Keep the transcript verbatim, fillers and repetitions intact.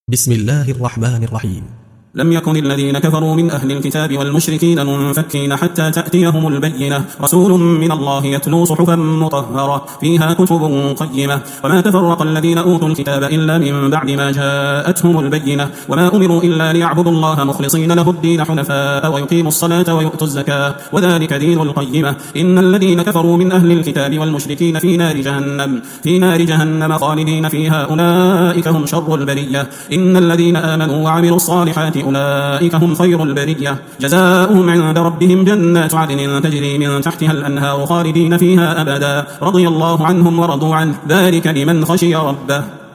بسم الله الرحمن الرحيم. لم يكن الذين كفروا من أهل الكتاب والمشركين منفكين حتى تأتيهم البينة، رسول من الله يتلو صحفا مطهرة فيها كتب قيمة. وما تفرق الذين أوتوا الكتاب إلا من بعد ما جاءتهم البينة، وما أمروا إلا ليعبدوا الله مخلصين له الدين حنفاء ويقيموا الصلاة ويؤتوا الزكاة وذلك دين القيمة. إن الذين كفروا من أهل الكتاب والمشركين في نار جهنم في نار جهنم خالدين فيها أولئك هم شر البرية. إن الذين آمنوا وعملوا الصالحات أولئك هم خير البرية، جزاؤهم عند ربهم جنات عدن تجري من تحتها الأنهار خالدين فيها أبدا، رضي الله عنهم ورضوا عنه، ذلك لمن خشي ربه.